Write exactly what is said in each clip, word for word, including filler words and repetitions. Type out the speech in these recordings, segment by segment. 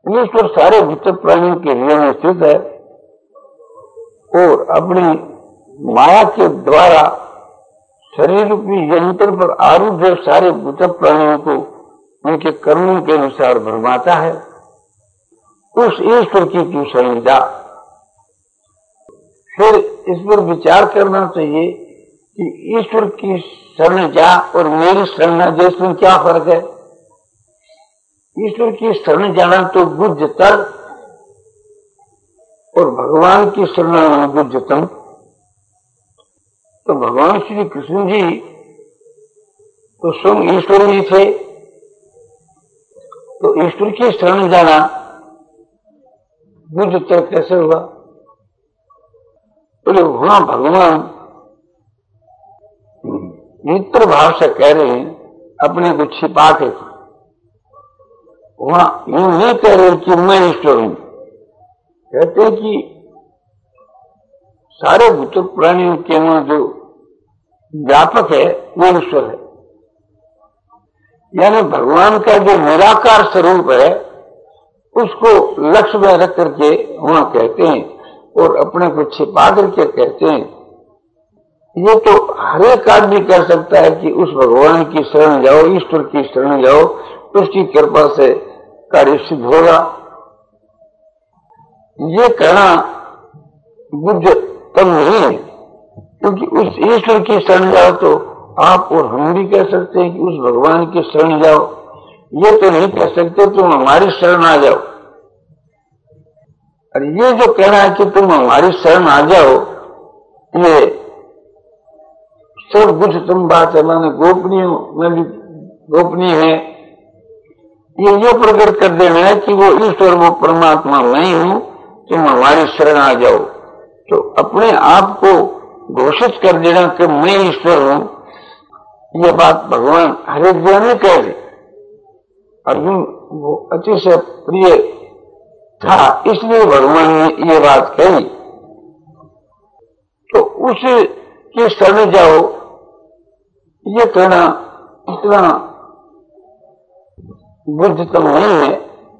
ईश्वर सारे भूत प्राणियों के हृदय में स्थित है और अपनी माया के द्वारा शरीर रूपी यंत्र पर आरूढ़ सारे भूत प्राणियों को उनके कर्मों के अनुसार भरमाता है। उस ईश्वर की तू शरण जा। फिर इस पर विचार करना चाहिए कि ईश्वर की शरण जा और मेरी शरण जा, इसमें क्या फर्क है। ईश्वर की शरण जाना तो गुज्जतर और भगवान की शरण गुज्जतम। तो भगवान श्री कृष्ण जी तो स्वयं ईश्वर ही थे, तो ईश्वर की शरण जाना गुज्जतर कैसे हुआ। बोले तो वहां भगवान मित्र भाव से कह रहे हैं, अपने को छिपा के। वहां यूं नहीं कह रहे कि मैं ईश्वर हूं, कहते हैं कि सारे भूत प्राणियों के वहां जो व्यापक है वो ईश्वर है। यानी भगवान का जो निराकार स्वरूप है उसको लक्ष्य में रख करके वहां कहते हैं और अपने को छिपा करके कहते हैं। ये तो हर एक आदमी कर सकता है कि उस भगवान की शरण जाओ, ईश्वर की शरण जाओ, उसकी कृपा से कार्य सिद्ध होगा। ये कहना बुद्धतम नहीं है, क्योंकि उस ईश्वर की शरण जाओ तो आप और हम भी कह सकते हैं कि उस भगवान की शरण जाओ। ये तो नहीं कह सकते तुम हमारी शरण आ जाओ। और ये जो कहना है कि तुम हमारी शरण आ जाओ, ये सब कुछ तुम बात है, माने गोपनीय में भी गोपनीय है। ये ये प्रकट कर देना है कि वो ईश्वर वो परमात्मा नहीं हूं, तुम हमारी शरण आ जाओ। तो अपने आप को घोषित कर देना कि मैं ईश्वर हूं, ये बात भगवान हर एक जगह नहीं कह रहे। अर्जुन वो अतिशय प्रिय था, इसलिए भगवान ने ये बात कही। तो उसकी शरण जाओ, ये कहना इतना बुद्धतम नहीं है।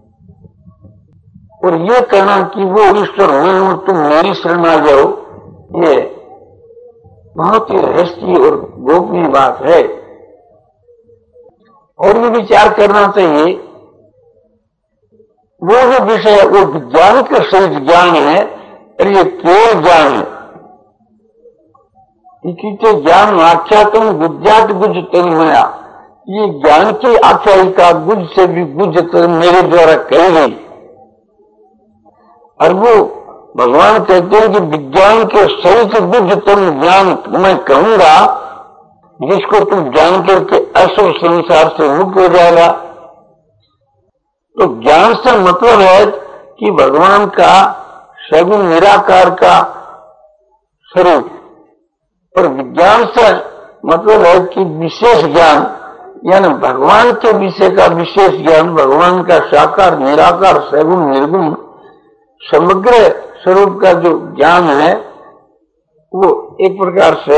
और ये कहना कि वो ईश्वर मैं हूं, तुम मेरी शरण आ जाओ, ये बहुत ही रहस्य और गोपनीय बात है। और ये विचार करना चाहिए, वो जो विषय वो विज्ञान के सहित ज्ञान है और ये केवल ज्ञान है। इसे ज्ञान आख्यातम गुज्जात गुज्जतम मया, ये ज्ञान की आख्यायिका गुज से भी गुज्जतम मेरे द्वारा कही गई। और वो भगवान कहते हैं कि विज्ञान के सहित गुज्जतम ज्ञान मैं कहूंगा, जिसको तुम जान करके असुर संसार से मुक्त हो जाएगा। तो ज्ञान से मतलब है कि भगवान का सगुण निराकार का स्वरूप, और विज्ञान से मतलब है कि विशेष ज्ञान, यानी भगवान के विषय का विशेष ज्ञान, भगवान का साकार निराकार सगुण निर्गुण समग्र स्वरूप का जो ज्ञान है वो एक प्रकार से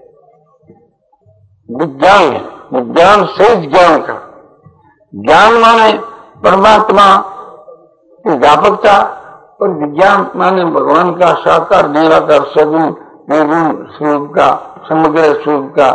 विज्ञान है। विज्ञान सहित ज्ञान का ज्ञान माने परमात्मा की व्यापकता, और विज्ञान माने भगवान का साकार निराकार सगुण निर्गुण स्वरूप का समग्र स्वरूप का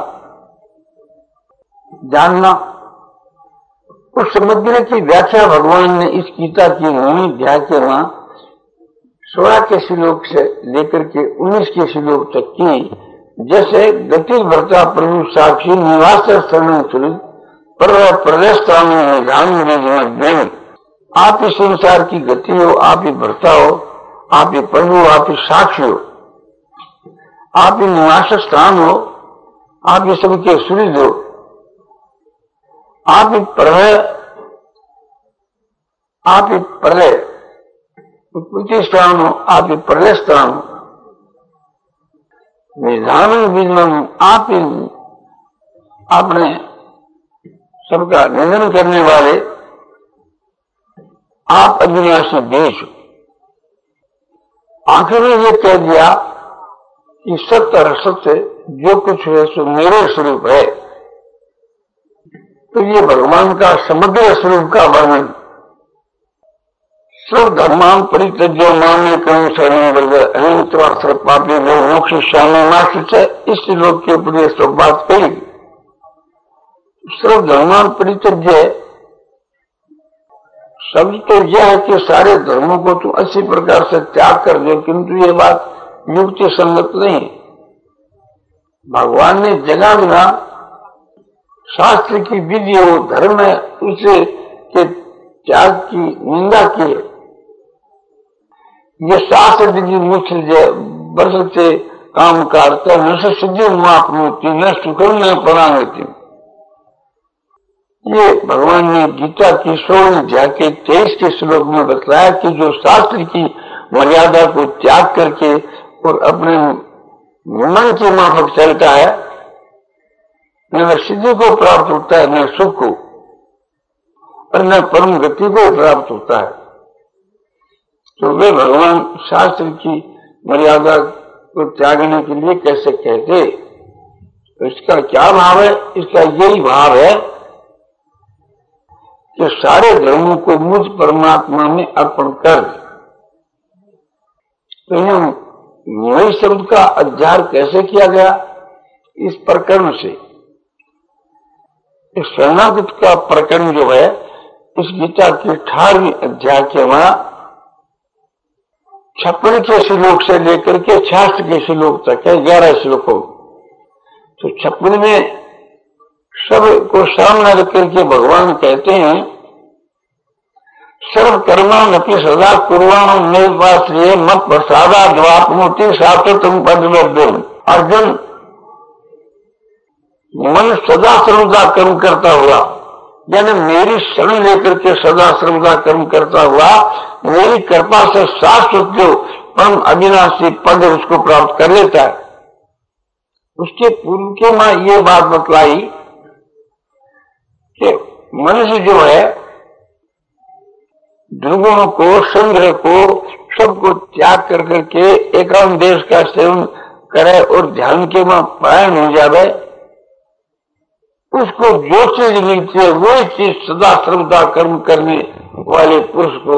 जानना। उस समझने की व्याख्या भगवान ने इस गीता की नौवीं अध्याय के वहां सोलह के श्लोक से लेकर के उन्नीस के श्लोक तक की। जैसे गति भरता प्रभु साक्षी निवास शरण सुलित पर प्रदेश में आप इस संसार की गति हो, आप ही भरता हो, आप ही प्रभु, आप ही साक्षी हो, आप ही निवास स्थान हो, आप ही सबके सुहृद हो, आप ही प्रलय, आप ही प्रलय उत्पत्ति स्थान हो, आप ही प्रलय स्थान हो, निधान विधान आप ही आपने सबका निधन करने वाले, आप अविनाशी बीज। आखिर में ये कह दिया कि सत्य और असत्य जो कुछ है सो मेरे स्वरूप है। तो ये भगवान का समग्र स्वरूप का वर्णन। सर्व धर्मान परित्यज्य मान्य कर्म शरण वर्ग अहम सर्व पापी जो मोक्ष श्यामी मात्र इस श्लोक के ऊपर ये सब बात कही। सर्व धर्मान परित्यज्य शब्द तो यह है कि सारे धर्मों को तुम अच्छी प्रकार से त्याग कर दो, किंतु ये बात युक्ति संगत नहीं। भगवान ने जगह जगह शास्त्र की विधि वो धर्म है उसे के त्याग की निंदा की है। ये शास्त्र विधि मुख्य वर्ष से काम करते न सिद्धि मापनोती न सुखम न परांगति। ये भगवान ने गीता की सोलह अध्याय के तेईस के श्लोक में बतलाया कि जो शास्त्र की मर्यादा को त्याग करके और अपने मन के माफक चलता है न सिद्धि को प्राप्त होता है न सुख को और न परम गति को प्राप्त होता है। तो वे भगवान शास्त्र की मर्यादा को त्यागने के लिए कैसे कहते? तो इसका क्या भाव है? इसका यही भाव है कि सारे धर्मों को मुझ परमात्मा में अर्पण कर। तो यह मई शब्द का अध्याय कैसे किया गया? इस प्रकरण से। इस शरणागत का प्रकरण जो है इस गीता के अठारहवीं अध्याय के वहां छप्पन के श्लोक से लेकर के छियासठ के श्लोक तक है, ग्यारह श्लोकों। तो छप्पन में सब को सामने रख करके भगवान कहते हैं सर्व कर्मान अपनी सदा कुर्वाण निर्वाश्रिय मत प्रसादा द्वापमूर्ति सातम पदम। अर्जुन मन सदा सर्वदा कर्म करता हुआ, यानी मेरी शरण लेकर के सदा सर्वदा कर्म करता हुआ मेरी कृपा से शाश्वत जो परम अविनाशी पद उसको प्राप्त कर लेता है। उसके पूर्व के मां ये बात बतलाई कि मनुष्य जो है दुर्गुणों को संग्रह को सबको त्याग कर करके एकांत देश का सेवन करे और ध्यान के मां परायण हो जावे, उसको जो चीज मिलती है वही चीज सदा सर्वदा कर्म करने वाले पुरुष को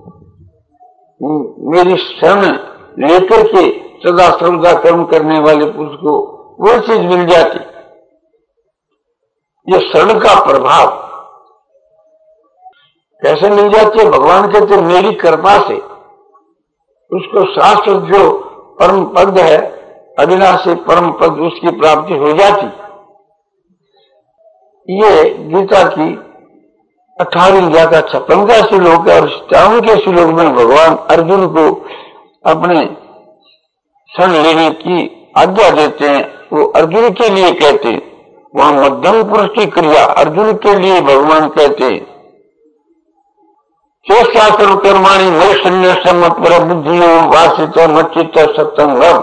मेरी शरण लेकर के सदा सर्वदा कर्म करने वाले पुरुष को वही चीज मिल जाती। ये शरण का प्रभाव कैसे मिल जाती है? भगवान कहते मेरी कृपा से उसको शास्त्र जो परम पद है अविनाशी परम पद उसकी प्राप्ति हो जाती। ये गीता की अठारहवीं अध्याय का छप्पन का श्लोक है और सत्तावन के श्लोक में भगवान अर्जुन को अपने शरण लेने की आज्ञा देते हैं। वो अर्जुन के लिए कहते हैं, वहां मध्यम पुरुष की क्रिया अर्जुन के लिए भगवान कहते हैं सर्व कर्माणी मय संन्यास मत पर बुद्धियो वासित मच्चित सत्संगम।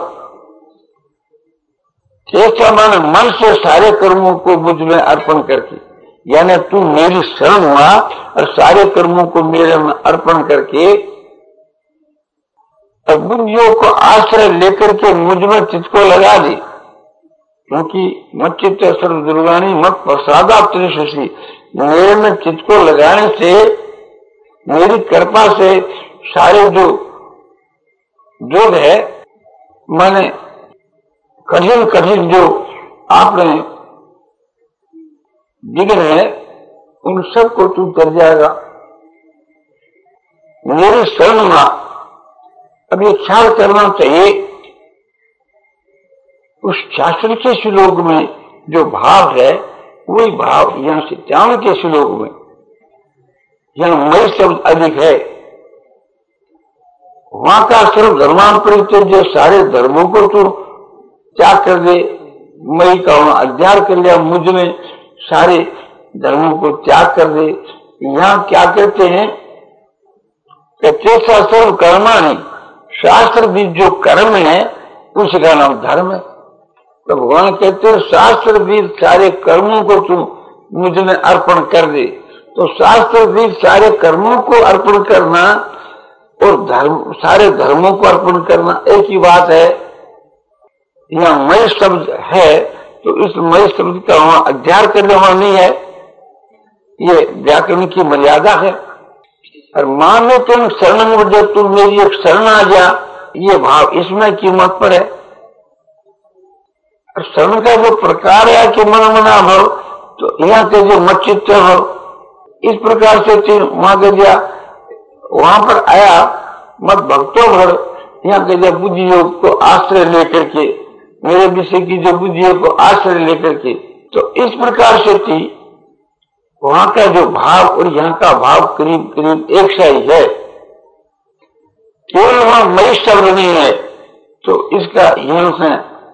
कैसा माने मन से सारे कर्मों को मुझ में अर्पण करके, यानी तू मेरी शरण हुआ और सारे कर्मों को मेरे में अर्पण करके और बुद्धियों को आश्रय लेकर के मुझ में चित्त को लगा दी। क्योंकि मच्चित सर्व दुर्गानी मत प्रसादा त्रिशि, मेरे में चित्त को लगाने से मेरी कृपा से सारे जो योग है माने कठिन कठिन जो आपने विघ्न है उन सबको तू कर जाएगा। मेरी शरण में अब ये ख्याल करना चाहिए उस शास्त्र के श्लोक में जो भाव है वही भाव यहाँ से त्याग के श्लोक में, यहाँ मय शब्द अधिक है। वहां का सर्व धर्मान परिचय जो सारे धर्मों को तू त्याग कर दे, मई का वहां अध्याय कर लिया, मुझ में सारे धर्मों को त्याग कर दे। यहाँ क्या कहते हैं कि सर्व कर्माणि, शास्त्र भी जो कर्म है उसका नाम धर्म है। तो भगवान कहते हैं शास्त्र भी सारे कर्मों को तू मुझ में अर्पण कर दे। तो शास्त्र भी सारे कर्मों को अर्पण करना और धर्म सारे धर्मों को अर्पण करना एक ही बात है। यहाँ मय शब्द है तो इस मय शब्द का वहां अध्याय करने वहां नहीं है, ये व्याकरण की मर्यादा है। और मां में तुम शरण व्रज, तू मेरी एक शरण आ जा, ये भाव इसमें कीमत पर है। और शरण का जो प्रकार है कि मन मना भव, तो यहाँ के जो मत चित्त भव, इस प्रकार से मां के दिया वहां पर आया मत भक्तों भर, यहाँ के जो बुद्धि योग को आश्रय लेकर के, मेरे विषय की जो बुद्धि योग को आश्रय लेकर के, तो इस प्रकार से थी वहां का जो भाव और यहाँ का भाव करीब करीब एक सा ही है। केवल वहां मई शब्द नहीं है, तो इसका यहां से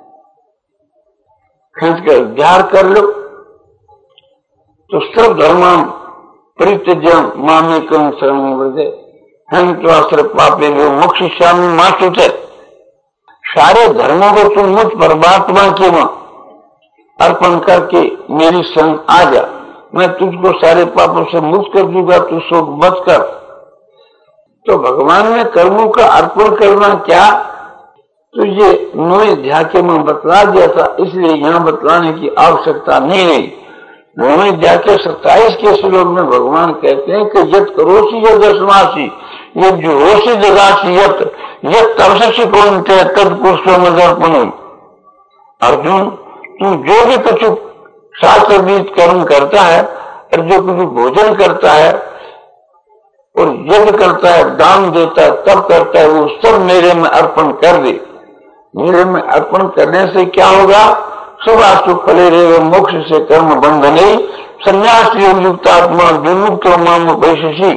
खींच कर ध्यान कर लो। तो सर्व धर्म परित्यज्य मामेकं शरणं व्रज, हम तो पापे मोक्ष श्यामी मास्तु थे। सारे धर्मों को तुम मुझ परमात्मा के में अर्पण करके मेरी शरण आ जा, मैं तुझको सारे पापों से मुक्त कर दूंगा, तू शोक मत कर। तो भगवान ने कर्मों का अर्पण करना क्या, तो ये नौ अध्याय के में बतला दिया था, इसलिए यहाँ बतलाने की आवश्यकता नहीं रही। नौ अध्याय के सत्ताईस के श्लोक में भगवान कहते हैं कि यत करोसी यद दशमासी, ये जो होशी जगासी यत यत तपसी कौन थे तद पुष्पमदर्पण। अर्जुन, तू जो भी कुछ शास्त्र बीत कर्म करता है और जो कुछ भोजन करता है और यज्ञ करता है, दान देता है, तब करता है, वो सब मेरे में अर्पण कर दे। मेरे में अर्पण करने से क्या होगा, शुभाशु फले रे मोक्ष से कर्म बंधने संन्यास योग युक्त आत्मा विमुक्त माम वैशसी।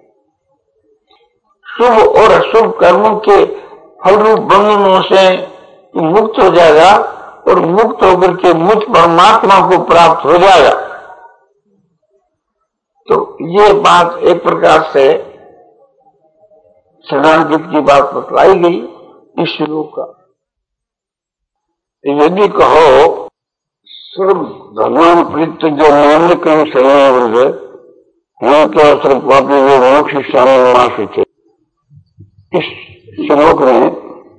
शुभ और अशुभ कर्मों के फल रूप बंधनों से मुक्त हो जाएगा और मुक्त होकर के मुझ परमात्मा को प्राप्त हो जाएगा। तो ये बात एक प्रकार से शरणागत की बात बतलाई गई इस श्लोक का। यदि कहो सर्व भगवान प्रीत जो मान कहीं शरण व्रज, यहाँ तो सर्व पापी वो मोक्ष श्यामी मास्तु थे। इस श्लोक में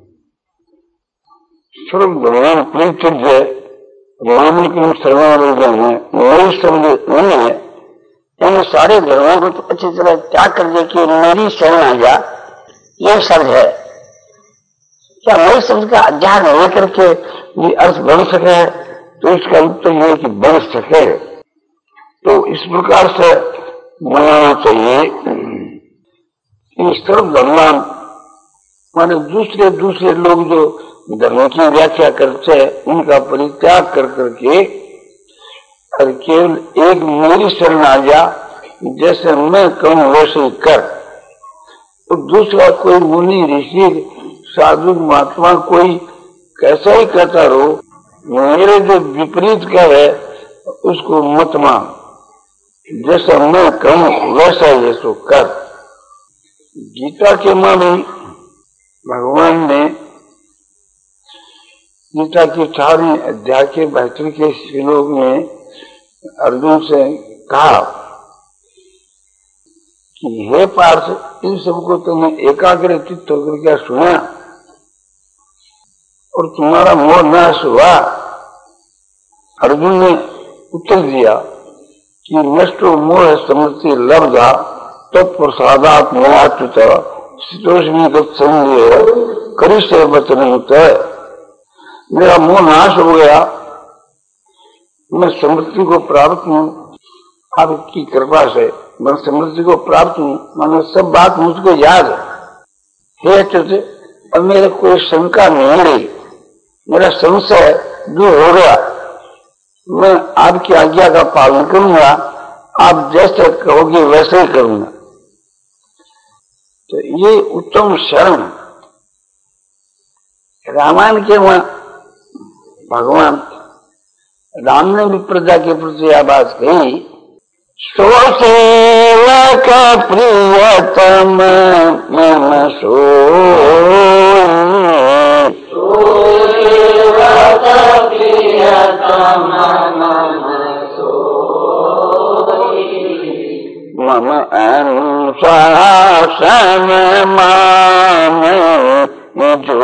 सर्व भगवान प्रीत मान कहीं शरण व्रज है, मेरी शब्द नहीं है, यानी सारे धर्मों को तो अच्छी तरह त्याग कर दे कि मेरी शरण आ जा, यह शब्द है। क्या मेरे शब्द का अध्याय लेकर के ये अर्थ बन सके, तो इसका उत्तर यह है कि बन सके। तो इस प्रकार से मनाना चाहिए कि सर्व धर्म माने दूसरे दूसरे लोग जो धर्म की व्याख्या करते हैं उनका परित्याग कर करके और केवल एक मेरी शरण आ जा, जैसे मैं कहूं वैसे ही कर। तो दूसरा कोई मुनि ऋषि साधु महात्मा कोई कैसा ही कहता रहो, मेरे जो विपरीत का है उसको मत मान, जैसा मैं कहूं वैसा ही सो कर। गीता के माने भगवान ने गीता के अठारहवें अध्याय के बहत्तर के श्लोक में अर्जुन से कहा कि हे पार्थ, इन सबको तुमने एकाग्र चित्त होकर क्या सुना और तुम्हारा मोह नाश हुआ। अर्जुन ने उत्तर दिया कि नष्टो मोह समृद्धि लब्धा तत्प्रसादात मोहाच्युत शीतोष्मी गत्संदेह करिष्ये वचनयुत। मेरा मोह नाश हो गया, मैं समृद्धि को प्राप्त हूँ आपकी कृपा से, मैं समृद्धि को प्राप्त हूँ, मैंने सब बात मुझको याद है। हे अच्युत, अब मेरे कोई शंका नहीं रही, मेरा संशय दूर हो गया, मैं आपकी आज्ञा का पालन करूंगा, आप जैसे कहोगे वैसे ही करूंगा। तो ये उत्तम शरण। रामायण के वहां भगवान राम ने भी प्रजा के प्रति आवाज कही, सो सेवक प्रियतम मन सो मम अनुशासन मान जो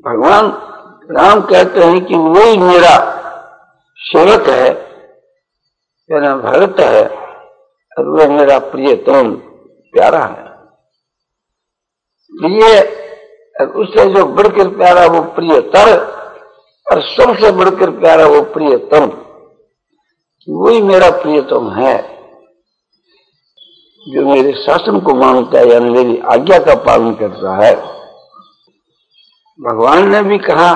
भगवान राम कहते हैं कि वही मेरा सेवक है, मेरा भक्त है और वह मेरा प्रियतम प्यारा है। प्रिय उससे जो बढ़कर प्यारा वो प्रियतर, और सबसे बढ़कर प्यारा वो प्रियतम, वही मेरा प्रियतम है जो मेरे शासन को मानता है, यानी मेरी आज्ञा का पालन करता है। भगवान ने भी कहा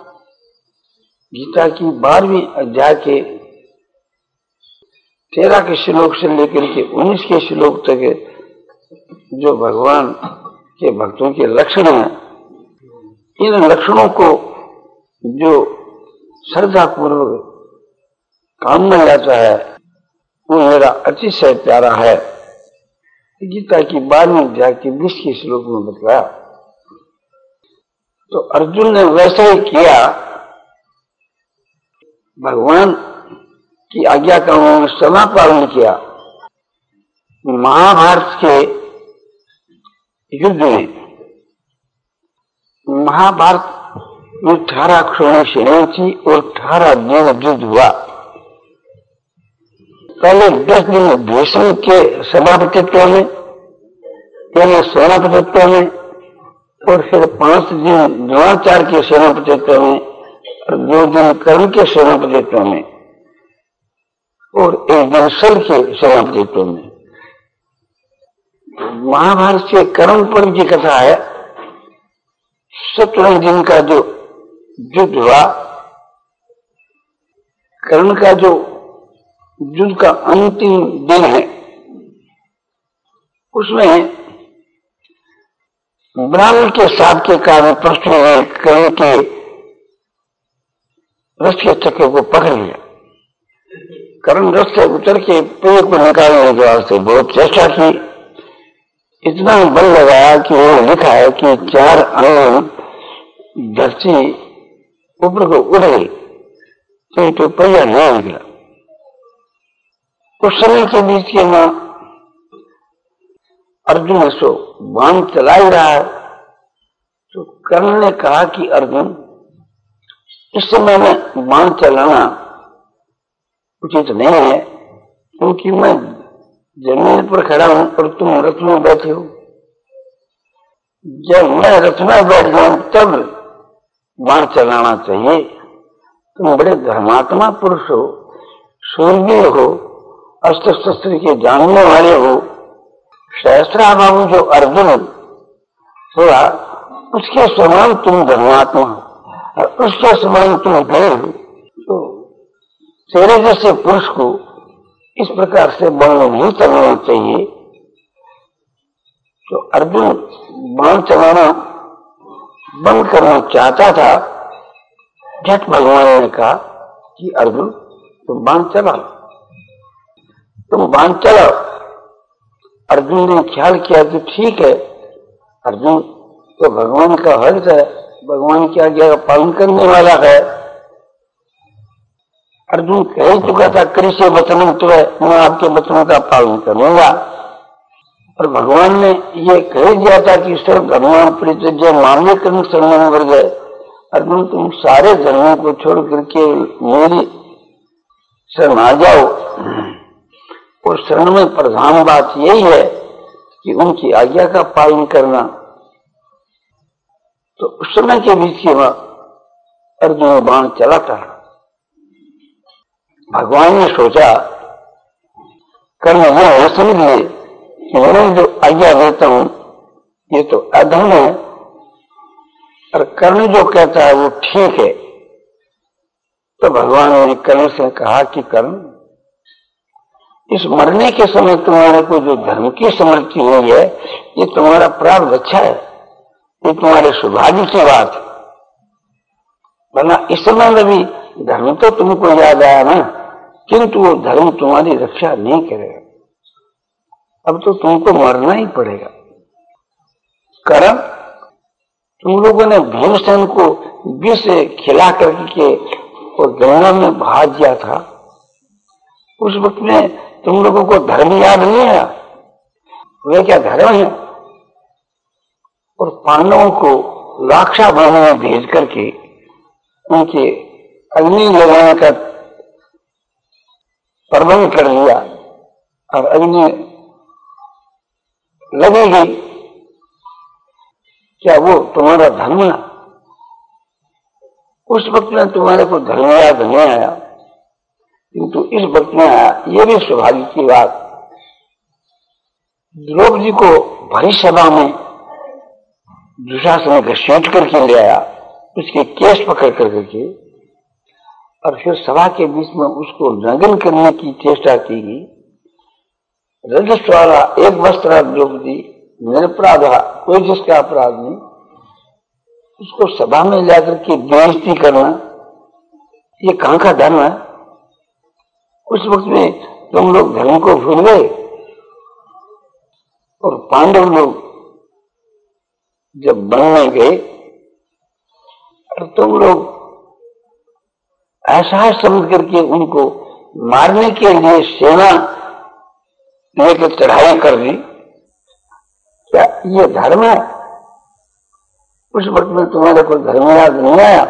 गीता की बारहवीं अध्याय के तेरह के श्लोक से लेकर के उन्नीस के श्लोक तक जो भगवान के भक्तों के लक्षण हैं, इन लक्षणों को जो श्रद्धा पूर्वक काम में लाता है वो मेरा अतिशय प्यारा है। गीता की बारहवीं अध्याय के बीस के श्लोक में बतलाया। तो अर्जुन ने वैसा ही किया, भगवान की आज्ञा का उन्होंने सदा पालन किया। महाभारत के युद्ध में, महाभारत में अठारह अक्षोणी सेना थी और अठारह दिन युद्ध हुआ। पहले दस दिन भीष्म के सभापतित्व में, यानी सेनापतित्व में, और फिर पांच दिन द्रोणाचार्य के सेनापतित्व में और दो दिन कर्ण के सेनापतित्व में और एक दिन शल के सेनापतित्व में। महाभारत के कर्ण पर्व की कथा है। सत्रह दिन का जो युद्ध हुआ, कर्ण का जो युद्ध का अंतिम दिन है, उसमें ब्राह्मण के साथ के कारण प्रश्न में कर्ण के रथ के चक्र को पकड़ लिया। कर्ण रथ से उतर के पेड़ को निकालने के वास्ते बहुत चेष्टा की, इतना बल लगाया कि वो लिखा है कि चार अंग धरती ऊपर को उड़ गई, तो, तो पहिया नहीं निकला। उस समय के बीच के मां अर्जुन सो बाण चला ही रहा है, तो कर्ण ने कहा कि अर्जुन, इस समय में बाण चलाना उचित नहीं है, क्योंकि मैं जमीन पर खड़ा हूं और तुम रथ में बैठे हो। जब मैं रथ में बैठ जाऊं तब बाण चलाना चाहिए। तुम बड़े धर्मात्मा पुरुष हो, शूरवीर हो, अस्त्र शस्त्र के जानने वाले हो। सहस्रा बाबू जो अर्जुन हुआ, उसके समान तुम धर्मात्मा और उसके समान तुम वीर हो। तो तेरे जैसे पुरुष को इस प्रकार से बाण नहीं चलाना चाहिए। तो अर्जुन बाण चलाना बंद करना चाहता था। झट भगवान ने कहा कि अर्जुन तुम बाण चलाओ, तुम बाण चलाओ। अर्जुन ने ख्याल किया कि ठीक है, अर्जुन तो भगवान का भक्त है, भगवान की आज्ञा का पालन करने वाला है। अर्जुन कह चुका था, कृष्ण वचन तो है, मैं आपके वचनों का पालन करूंगा। और भगवान ने ये कह दिया था कि सर्व धर्मान परित्यज्य मामले कर्म शरणं वर्ग। अर्जुन तुम सारे धर्मों को छोड़ करके मेरी शरण आ जाओ। और शरण में प्रधान बात यही है कि उनकी आज्ञा का पालन करना। तो उस समय के बीच में अर्जुन बाण चला था। भगवान ने सोचा, कर्ण यह समझ ले कि मैं जो आज्ञा देता हूं ये तो अधर्म है, और कर्ण जो कहता है वो ठीक है। तो भगवान ने कर्ण से कहा कि कर्ण, इस मरने के समय तुम्हारे को जो धर्म की स्मृति हुई है, ये तुम्हारा प्रारब्ध अच्छा है, ये तुम्हारे सौभाग्य की बात है। वरना इस समय में भी धर्म तो तुमको याद आया ना, किंतु वो धर्म तुम्हारी रक्षा नहीं करेगा। अब तो तुमको मरना ही पड़ेगा। कारण तुम लोगों ने भीमसेन को विष खिला करके और गंगा में बहा दिया था। उस वक्त में तुम लोगों को धर्म याद नहीं आया? वे क्या धर्म है? और पांडवों को लाक्षा बाणों में भेज करके उनके अग्नि लगाने का प्रबंध कर लिया और अग्नि लगेगी, क्या वो तुम्हारा धर्म है? उस वक्त में तुम्हारे को धर्म याद नहीं आया, किंतु इस वक्त में आया। ये भी स्वाभाविक की बात। द्रौपदी को भरी सभा में दुशासन घसीट करके ले आया, उसके केस पकड़ कर करके, और फिर सभा के बीच में उसको नग्न करने की चेष्टा की गई। रजस्वाला एक वस्त्र द्रौपदी निरपराध, कोई जिसका अपराध नहीं, उसको सभा में जाकर के बेइज्जती करना, ये कहां का धर्म है? उस वक्त में तुम लोग धर्म को भूल गए और पांडव लोग जब बनने गए और तुम लोग ऐसा समझ करके उनको मारने के लिए सेना लेकर चढ़ाई कर दी, क्या ये धर्म है? उस वक्त में तुम्हारे को धर्म याद नहीं आया?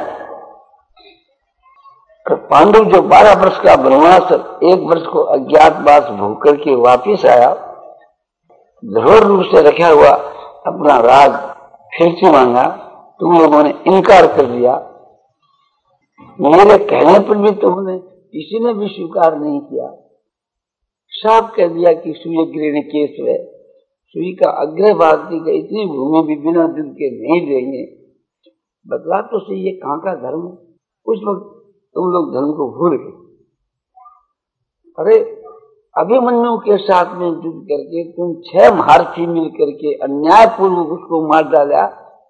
और पांडव जो बारह वर्ष का वनवास, एक वर्ष को अज्ञातवास भोग करके वापिस आया, दृढ़ रूप से रखा हुआ अपना राज फिर से मांगा, तुम लोगों ने इनकार कर दिया। मेरे कहने पर भी तुमने किसी ने भी स्वीकार नहीं किया। साफ कह दिया कि सूर्य ग्रहण केस है, सुई का अग्रह भारती का इतनी भूमि भी बिना युद्ध के नहीं देंगे। बदला तो सही, ये कहां का धर्म? उस वक्त तुम लोग धर्म को भूल गए। अरे अभिमन्यु के साथ में युद्ध करके तुम छह महारथी मिल करके अन्यायपूर्वक उसको मार डाला।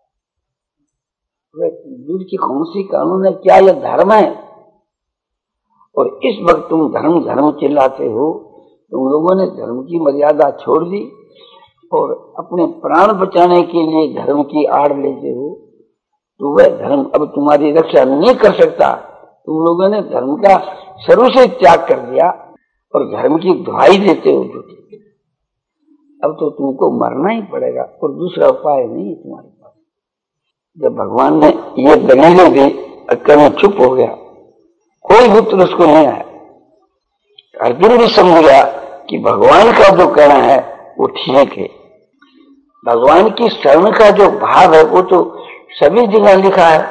युद्ध की कौन सी कानून है? क्या यह धर्म है? और इस वक्त तुम धर्म धर्म चिल्लाते हो। तुम लोगों ने धर्म की मर्यादा छोड़ दी और अपने प्राण बचाने के लिए धर्म की आड़ लेते हो, तो वह धर्म अब तुम्हारी रक्षा नहीं कर सकता। तुम लोगों ने धर्म का शुरू से त्याग कर दिया और धर्म की दुहाई देते हो। अब तो तुमको मरना ही पड़ेगा और दूसरा उपाय नहीं है तुम्हारे पास। जब भगवान ने ये दलीलें दी, अक्कल चुप हो गया, कोई उत्तर उसको नहीं आया। अर्जुन भी समझ गया कि भगवान का जो कहना है वो ठीक है। भगवान की शरण का जो भाव है वो तो सभी जगह लिखा है।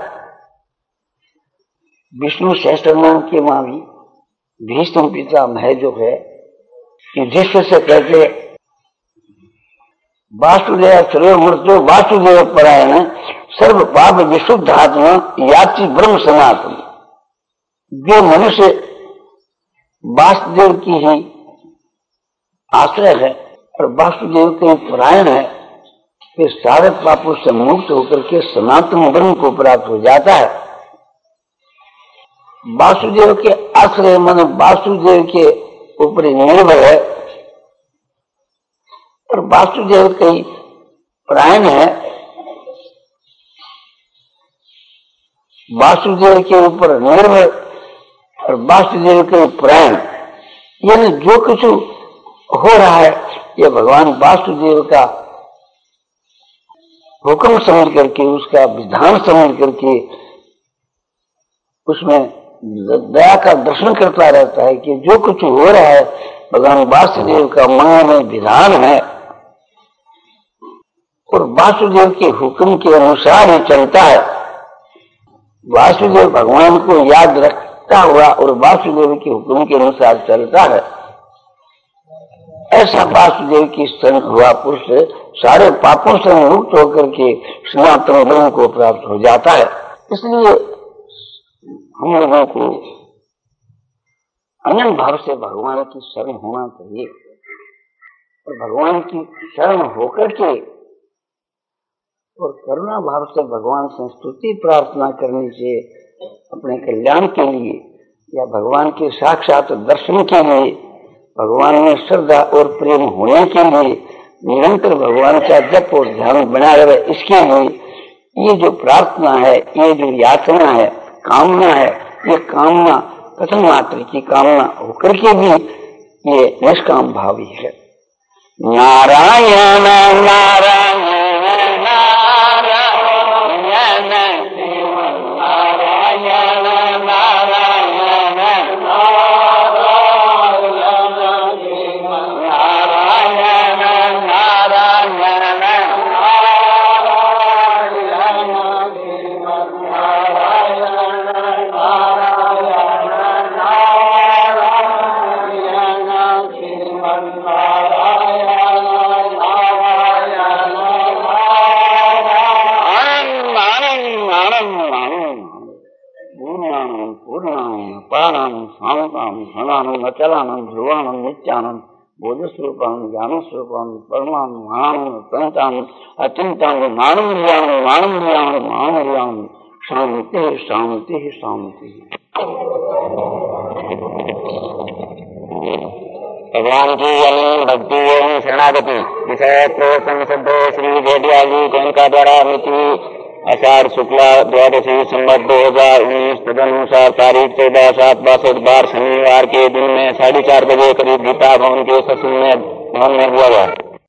विष्णु सहस्त्रनाम के वहां भी भीष्म पितामह जो है, युधिष्ठिर से कहते वासुदेव सर्व मृत्यु वासुदेव परायण सर्व पाप विशुद्ध आत्मा याति ब्रह्म सनातन। जो मनुष्य वासुदेव की ही आश्रय है और वासुदेव के परायण है, फिर सारे पापों से मुक्त होकर के सनातन ब्रह्म को प्राप्त हो जाता है। वासुदेव के आश्रय मन वासुदेव के ऊपर निर्भर है और वासुदेव के परायण है, वासुदेव के ऊपर निर्भर और वासुदेव के परायण, यानी जो कुछ हो रहा है ये भगवान वासुदेव का हुक्म समझ करके, उसका विधान समझ करके उसमें दया का दर्शन करता रहता है कि जो कुछ हो रहा है भगवान वासुदेव का मन में विधान है और वासुदेव के हुक्म के अनुसार ही चलता है। वासुदेव भगवान को याद रखता हुआ और वासुदेव के हुक्म के अनुसार चलता है, ऐसा वासुदेव की शरण हुआ पुरुष सारे पापों से मुक्त होकर के सनातन ब्रह्म को प्राप्त हो जाता है। इसलिए हम लोगों को अनन्य भाव से भगवान की शरण होना चाहिए और भगवान की शरण होकर के और करुणा भाव से भगवान से स्तुति प्रार्थना करने से अपने कल्याण के लिए या भगवान के साक्षात दर्शन के लिए, भगवान में श्रद्धा और प्रेम होने के लिए, निरंतर भगवान का जप और ध्यान बना रहे, इसके लिए ये जो प्रार्थना है, ये जो याचना है, कामना है, ये कामना कथन मात्र की कामना होकर के भी ये निष्काम भावी है। नारायण नारायण नारायण पूर्णानंद अपारानंद शांतानंद घनानंद अचलानंद ध्रुवानंद नित्यानंद बोधस्वरूपानंद ज्ञानस्वरूपानंद परमानंद आनंद तंतानंद अचिंतानंद नानंदियानंद नानंदियानंद नानंदियानंद शांति शांति शांति। भगवान की अनंत भक्ति एवं शरणागति विषय प्रवचन शब्द श्री भेडिया जी गोयनका द्वारा मिति आषाढ़ शुक्ला द्वादशी संवत दो हजार उन्नीस तदनुसार तारीख चौदह सात बासठ बार शनिवार के दिन में साढ़े चार बजे करीब गीता भवन के सत्संग में भवन में हुआ।